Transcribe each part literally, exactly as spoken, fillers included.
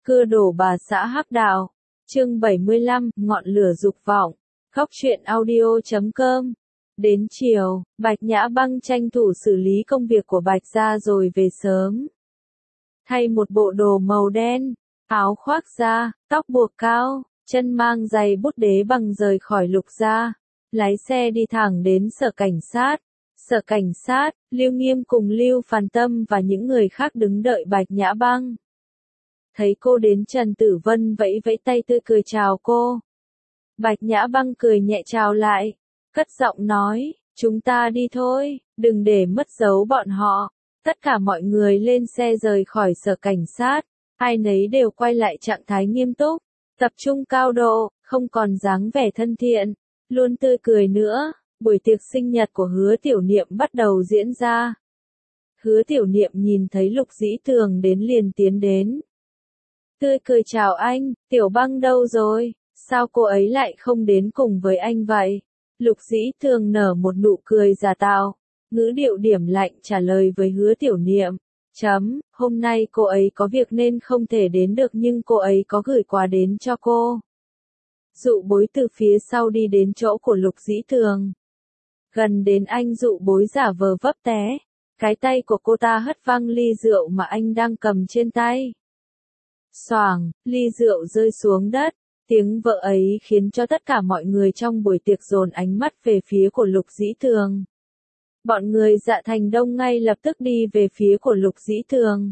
Cưa đổ bà xã hắc đạo. Chương bảy mươi lăm, ngọn lửa dục vọng. Góc truyện audio chấm com. Đến chiều, Bạch Nhã Băng tranh thủ xử lý công việc của Bạch gia rồi về sớm. Thay một bộ đồ màu đen, áo khoác da, tóc buộc cao, chân mang giày bút đế bằng rời khỏi Lục gia, lái xe đi thẳng đến sở cảnh sát. Sở cảnh sát, Lưu Nghiêm cùng Lưu Phàn Tâm và những người khác đứng đợi Bạch Nhã Băng. Thấy cô đến, Trần Tử Vân vẫy vẫy tay tươi cười chào cô. Bạch Nhã Băng cười nhẹ chào lại, cất giọng nói, chúng ta đi thôi, đừng để mất dấu bọn họ. Tất cả mọi người lên xe rời khỏi sở cảnh sát, ai nấy đều quay lại trạng thái nghiêm túc, tập trung cao độ, không còn dáng vẻ thân thiện, luôn tươi cười nữa. Buổi tiệc sinh nhật của Hứa Tiểu Niệm bắt đầu diễn ra. Hứa Tiểu Niệm nhìn thấy Lục Dĩ Tường đến liền tiến đến. Tươi cười chào anh, Tiểu Băng đâu rồi, sao cô ấy lại không đến cùng với anh vậy? Lục Dĩ Tường nở một nụ cười giả tạo, ngữ điệu điểm lạnh trả lời với Hứa Tiểu Niệm. Chấm, hôm nay cô ấy có việc nên không thể đến được nhưng cô ấy có gửi quà đến cho cô. Dụ Bối từ phía sau đi đến chỗ của Lục Dĩ Tường. Gần đến anh Dụ Bối giả vờ vấp té. Cái tay của cô ta hất văng ly rượu mà anh đang cầm trên tay. Xoàng, ly rượu rơi xuống đất. Tiếng vỡ ấy khiến cho tất cả mọi người trong buổi tiệc dồn ánh mắt về phía của Lục Dĩ Tường. Bọn người Dạ Thành Đông ngay lập tức đi về phía của Lục Dĩ Tường.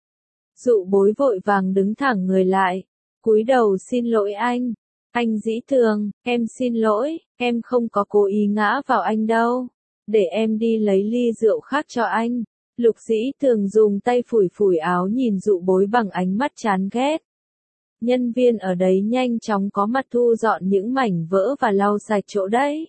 Dụ Bối vội vàng đứng thẳng người lại, cúi đầu xin lỗi anh. Anh Dĩ Tường, em xin lỗi, em không có cố ý ngã vào anh đâu. Để em đi lấy ly rượu khác cho anh. Lục Dĩ Tường dùng tay phủi phủi áo nhìn Dụ Bối bằng ánh mắt chán ghét. Nhân viên ở đấy nhanh chóng có mặt thu dọn những mảnh vỡ và lau sạch chỗ đấy.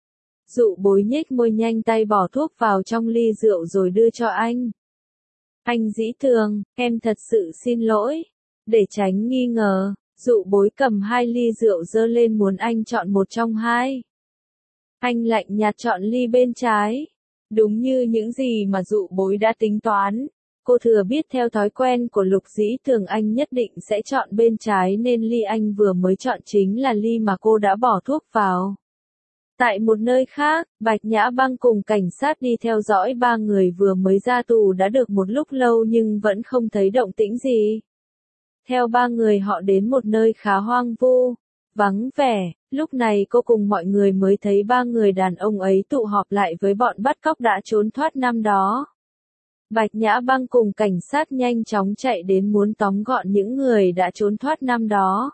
Dụ Bối nhếch môi nhanh tay bỏ thuốc vào trong ly rượu rồi đưa cho anh. Anh Dĩ Tường, em thật sự xin lỗi. Để tránh nghi ngờ, Dụ Bối cầm hai ly rượu giơ lên muốn anh chọn một trong hai. Anh lạnh nhạt chọn ly bên trái. Đúng như những gì mà Dụ Bối đã tính toán. Cô thừa biết theo thói quen của Lục Dĩ Tường anh nhất định sẽ chọn bên trái nên ly anh vừa mới chọn chính là ly mà cô đã bỏ thuốc vào. Tại một nơi khác, Bạch Nhã Băng cùng cảnh sát đi theo dõi ba người vừa mới ra tù đã được một lúc lâu nhưng vẫn không thấy động tĩnh gì. Theo ba người họ đến một nơi khá hoang vu, vắng vẻ, lúc này cô cùng mọi người mới thấy ba người đàn ông ấy tụ họp lại với bọn bắt cóc đã trốn thoát năm đó. Bạch Nhã Băng cùng cảnh sát nhanh chóng chạy đến muốn tóm gọn những người đã trốn thoát năm đó.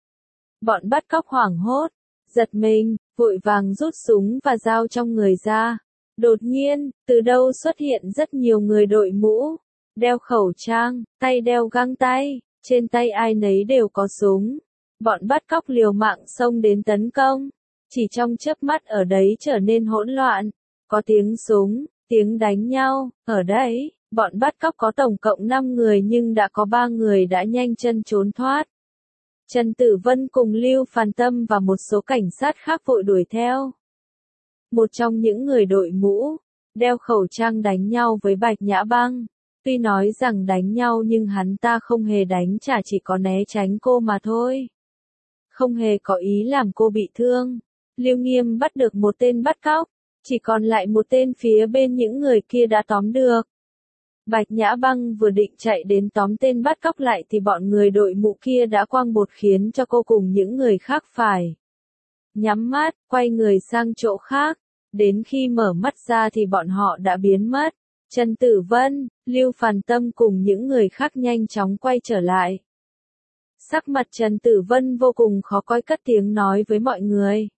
Bọn bắt cóc hoảng hốt, giật mình, vội vàng rút súng và dao trong người ra. Đột nhiên, từ đâu xuất hiện rất nhiều người đội mũ, đeo khẩu trang, tay đeo găng tay, trên tay ai nấy đều có súng. Bọn bắt cóc liều mạng xông đến tấn công. Chỉ trong chớp mắt ở đấy trở nên hỗn loạn, có tiếng súng, tiếng đánh nhau. Ở đây, bọn bắt cóc có tổng cộng năm người nhưng đã có ba người đã nhanh chân trốn thoát. Trần Tử Vân cùng Lưu Phàn Tâm và một số cảnh sát khác vội đuổi theo. Một trong những người đội mũ, đeo khẩu trang đánh nhau với Bạch Nhã Băng. Tuy nói rằng đánh nhau nhưng hắn ta không hề đánh trả, chỉ có né tránh cô mà thôi. Không hề có ý làm cô bị thương. Lưu Nghiêm bắt được một tên bắt cóc, chỉ còn lại một tên phía bên những người kia đã tóm được. Bạch Nhã Băng vừa định chạy đến tóm tên bắt cóc lại thì bọn người đội mũ kia đã quăng bột khiến cho cô cùng những người khác phải nhắm mắt, quay người sang chỗ khác. Đến khi mở mắt ra thì bọn họ đã biến mất. Trần Tử Vân, Lưu Phàn Tâm cùng những người khác nhanh chóng quay trở lại. Sắc mặt Trần Tử Vân vô cùng khó coi cất tiếng nói với mọi người.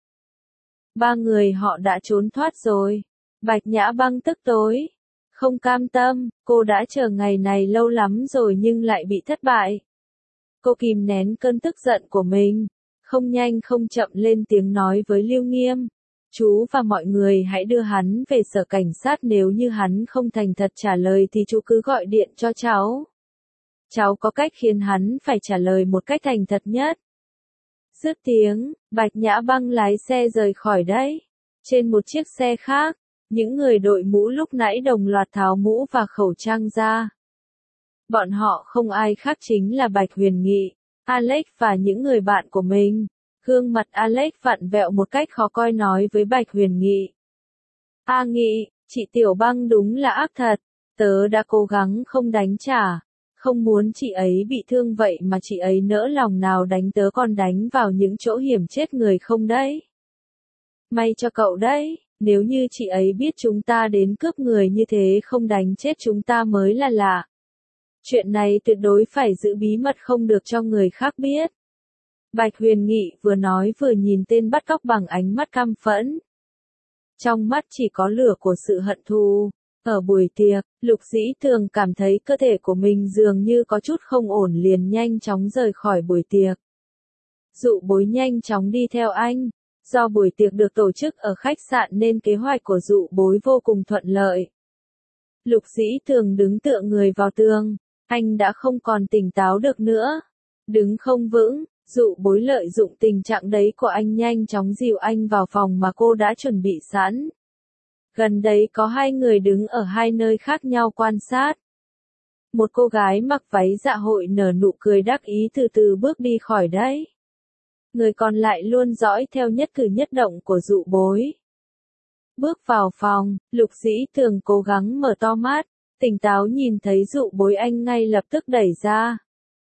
Ba người họ đã trốn thoát rồi. Bạch Nhã Băng tức tối. Không cam tâm, cô đã chờ ngày này lâu lắm rồi nhưng lại bị thất bại. Cô kìm nén cơn tức giận của mình. Không nhanh không chậm lên tiếng nói với Lưu Nghiêm. Chú và mọi người hãy đưa hắn về sở cảnh sát, nếu như hắn không thành thật trả lời thì chú cứ gọi điện cho cháu. Cháu có cách khiến hắn phải trả lời một cách thành thật nhất. Dứt tiếng, Bạch Nhã Băng lái xe rời khỏi đấy. Trên một chiếc xe khác, những người đội mũ lúc nãy đồng loạt tháo mũ và khẩu trang ra. Bọn họ không ai khác chính là Bạch Huyền Nghị, Alex và những người bạn của mình. Gương mặt Alex vặn vẹo một cách khó coi nói với Bạch Huyền Nghị. A Nghị, chị Tiểu Băng đúng là ác thật, tớ đã cố gắng không đánh trả, không muốn chị ấy bị thương vậy mà chị ấy nỡ lòng nào đánh tớ còn đánh vào những chỗ hiểm chết người không đấy. May cho cậu đấy, nếu như chị ấy biết chúng ta đến cướp người như thế không đánh chết chúng ta mới là lạ. Chuyện này tuyệt đối phải giữ bí mật không được cho người khác biết. Bạch Huyền Nghị vừa nói vừa nhìn tên bắt cóc bằng ánh mắt căm phẫn. Trong mắt chỉ có lửa của sự hận thù. Ở buổi tiệc, Lục Dĩ Thường cảm thấy cơ thể của mình dường như có chút không ổn liền nhanh chóng rời khỏi buổi tiệc. Dụ Bối nhanh chóng đi theo anh. Do buổi tiệc được tổ chức ở khách sạn nên kế hoạch của Dụ Bối vô cùng thuận lợi. Lục Dĩ Thường đứng tựa người vào tường. Anh đã không còn tỉnh táo được nữa. Đứng không vững, Dụ Bối lợi dụng tình trạng đấy của anh nhanh chóng dìu anh vào phòng mà cô đã chuẩn bị sẵn. Gần đấy có hai người đứng ở hai nơi khác nhau quan sát. Một cô gái mặc váy dạ hội nở nụ cười đắc ý từ từ bước đi khỏi đấy. Người còn lại luôn dõi theo nhất cử nhất động của Dụ Bối. Bước vào phòng, Lục Dĩ Thường cố gắng mở to mắt, tỉnh táo nhìn thấy Dụ Bối anh ngay lập tức đẩy ra.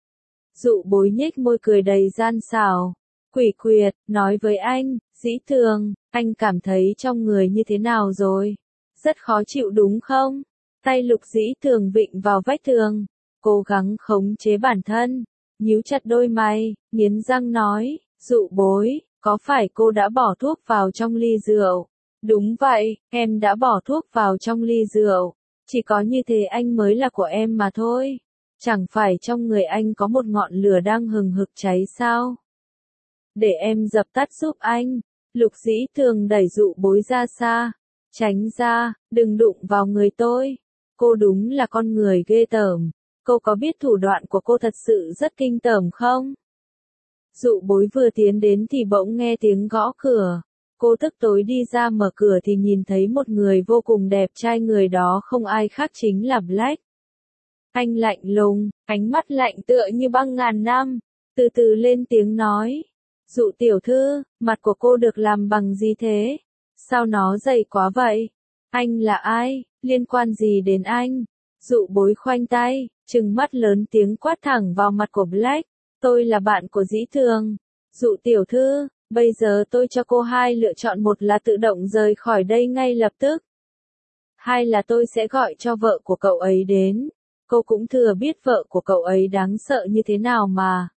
Dụ Bối nhếch môi cười đầy gian xảo, quỷ quyệt, nói với anh, Dĩ Thường, anh cảm thấy trong người như thế nào rồi? Rất khó chịu đúng không? Tay Lục Dĩ Thường vịn vào vách tường, cố gắng khống chế bản thân, nhíu chặt đôi mày, nghiến răng nói, Dụ Bối, có phải cô đã bỏ thuốc vào trong ly rượu? Đúng vậy, em đã bỏ thuốc vào trong ly rượu, chỉ có như thế anh mới là của em mà thôi. Chẳng phải trong người anh có một ngọn lửa đang hừng hực cháy sao? Để em dập tắt giúp anh. Lục Dĩ Thường đẩy Dụ Bối ra xa. Tránh ra, đừng đụng vào người tôi. Cô đúng là con người ghê tởm. Cô có biết thủ đoạn của cô thật sự rất kinh tởm không? Dụ Bối vừa tiến đến thì bỗng nghe tiếng gõ cửa. Cô tức tối đi ra mở cửa thì nhìn thấy một người vô cùng đẹp trai, người đó không ai khác chính là Black. Anh lạnh lùng, ánh mắt lạnh tựa như băng ngàn năm, từ từ lên tiếng nói. Dụ tiểu thư, mặt của cô được làm bằng gì thế? Sao nó dày quá vậy? Anh là ai? Liên quan gì đến anh? Dụ Bối khoanh tay, trừng mắt lớn tiếng quát thẳng vào mặt của Black. Tôi là bạn của Dĩ Thường. Dụ tiểu thư, bây giờ tôi cho cô hai lựa chọn, một là tự động rời khỏi đây ngay lập tức. Hai là tôi sẽ gọi cho vợ của cậu ấy đến. Cô cũng thừa biết vợ của cậu ấy đáng sợ như thế nào mà.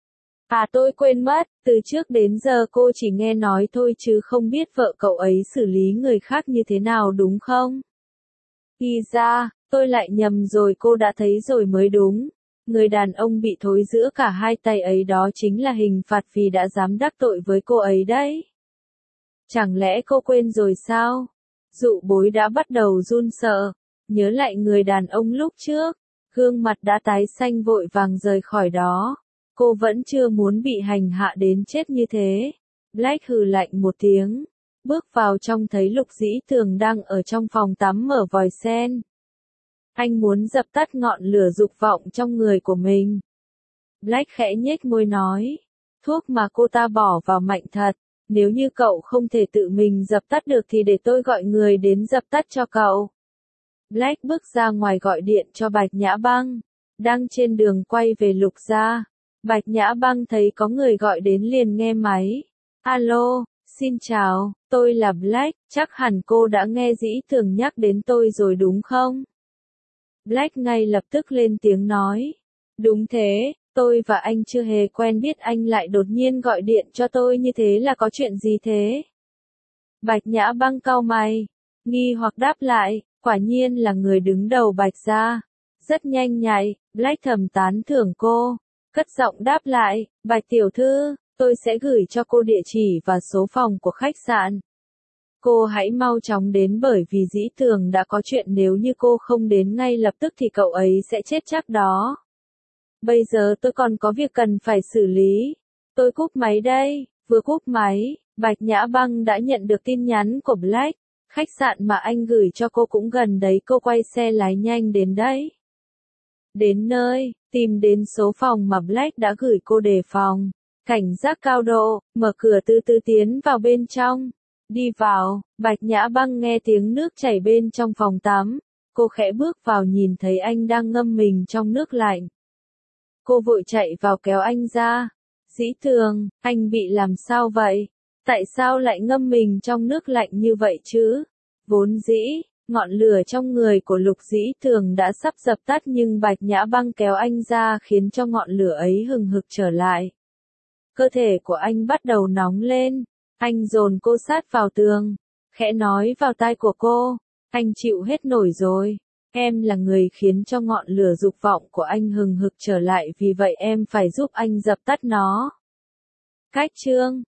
À tôi quên mất, từ trước đến giờ cô chỉ nghe nói thôi chứ không biết vợ cậu ấy xử lý người khác như thế nào đúng không? Thì ra, tôi lại nhầm rồi, cô đã thấy rồi mới đúng. Người đàn ông bị thối giữa cả hai tay ấy đó chính là hình phạt vì đã dám đắc tội với cô ấy đấy. Chẳng lẽ cô quên rồi sao? Dụ Bối đã bắt đầu run sợ, nhớ lại người đàn ông lúc trước, gương mặt đã tái xanh vội vàng rời khỏi đó. Cô vẫn chưa muốn bị hành hạ đến chết như thế. Black hừ lạnh một tiếng, bước vào trong thấy Lục Dĩ Thường đang ở trong phòng tắm mở vòi sen. Anh muốn dập tắt ngọn lửa dục vọng trong người của mình. Black khẽ nhếch môi nói, thuốc mà cô ta bỏ vào mạnh thật, nếu như cậu không thể tự mình dập tắt được thì để tôi gọi người đến dập tắt cho cậu. Black bước ra ngoài gọi điện cho Bạch Nhã Băng, đang trên đường quay về Lục gia. Bạch Nhã Băng thấy có người gọi đến liền nghe máy. Alo, xin chào, tôi là Black, chắc hẳn cô đã nghe Dĩ Thường nhắc đến tôi rồi đúng không? Black ngay lập tức lên tiếng nói. Đúng thế, tôi và anh chưa hề quen biết, anh lại đột nhiên gọi điện cho tôi như thế là có chuyện gì thế? Bạch Nhã Băng cau mày, nghi hoặc đáp lại, quả nhiên là người đứng đầu Bạch gia. Rất nhanh nhạy, Black thầm tán thưởng cô. Cất giọng đáp lại, Bạch tiểu thư, tôi sẽ gửi cho cô địa chỉ và số phòng của khách sạn. Cô hãy mau chóng đến bởi vì Dĩ Thường đã có chuyện, nếu như cô không đến ngay lập tức thì cậu ấy sẽ chết chắc đó. Bây giờ tôi còn có việc cần phải xử lý. Tôi cúp máy đây. Vừa cúp máy, Bạch Nhã Băng đã nhận được tin nhắn của Black. Khách sạn mà anh gửi cho cô cũng gần đấy, cô quay xe lái nhanh đến đấy. Đến nơi, tìm đến số phòng mà Black đã gửi cô đề phòng. Cảnh giác cao độ, mở cửa từ từ tiến vào bên trong. Đi vào, Bạch Nhã Băng nghe tiếng nước chảy bên trong phòng tắm. Cô khẽ bước vào nhìn thấy anh đang ngâm mình trong nước lạnh. Cô vội chạy vào kéo anh ra. Dĩ Tường, anh bị làm sao vậy? Tại sao lại ngâm mình trong nước lạnh như vậy chứ? Vốn dĩ, ngọn lửa trong người của Lục Dĩ Tường đã sắp dập tắt nhưng Bạch Nhã Băng kéo anh ra khiến cho ngọn lửa ấy hừng hực trở lại. Cơ thể của anh bắt đầu nóng lên. Anh dồn cô sát vào tường, khẽ nói vào tai của cô, anh chịu hết nổi rồi. Em là người khiến cho ngọn lửa dục vọng của anh hừng hực trở lại, vì vậy em phải giúp anh dập tắt nó. Cách chương